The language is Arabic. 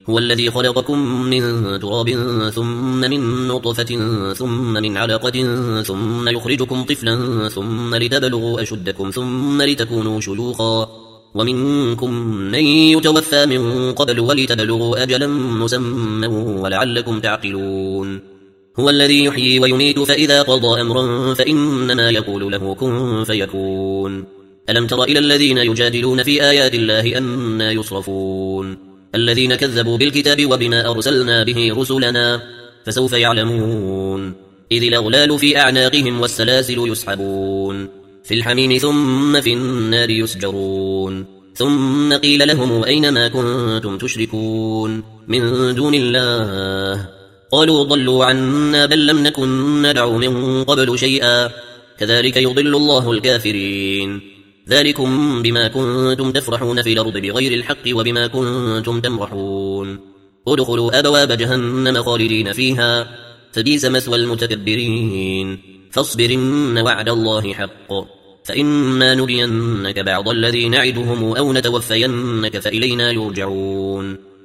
هو الذي خلقكم من تراب ثم من نطفة ثم من علقة ثم يخرجكم طفلا ثم لتبلغوا أشدكم ثم لتكونوا شيوخا ومنكم من يتوفى من قبل ولتبلغوا أجلا مسمى ولعلكم تعقلون هو الذي يحيي ويميت فإذا قضى أمرا فإنما يقول له كن فيكون ألم تر إلى الذين يجادلون في آيات الله أنى يصرفون الذين كذبوا بالكتاب وبما أرسلنا به رسلنا فسوف يعلمون إذ الأغلال في أعناقهم والسلاسل يسحبون في الحميم ثم في النار يسجرون ثم قيل لهم أين ما كنتم تشركون من دون الله قالوا ضلوا عنا بل لم نكن ندعو من قبل شيئا كذلك يضل الله الكافرين ذلكم بما كنتم تفرحون في الأرض بغير الحق وبما كنتم تمرحون ادخلوا أبواب جهنم خالدين فيها فبئس مثوى المتكبرين فاصبر إن وعد الله حق فإما نرينك بعض الذي نعدهم أو نتوفينك فإلينا يرجعون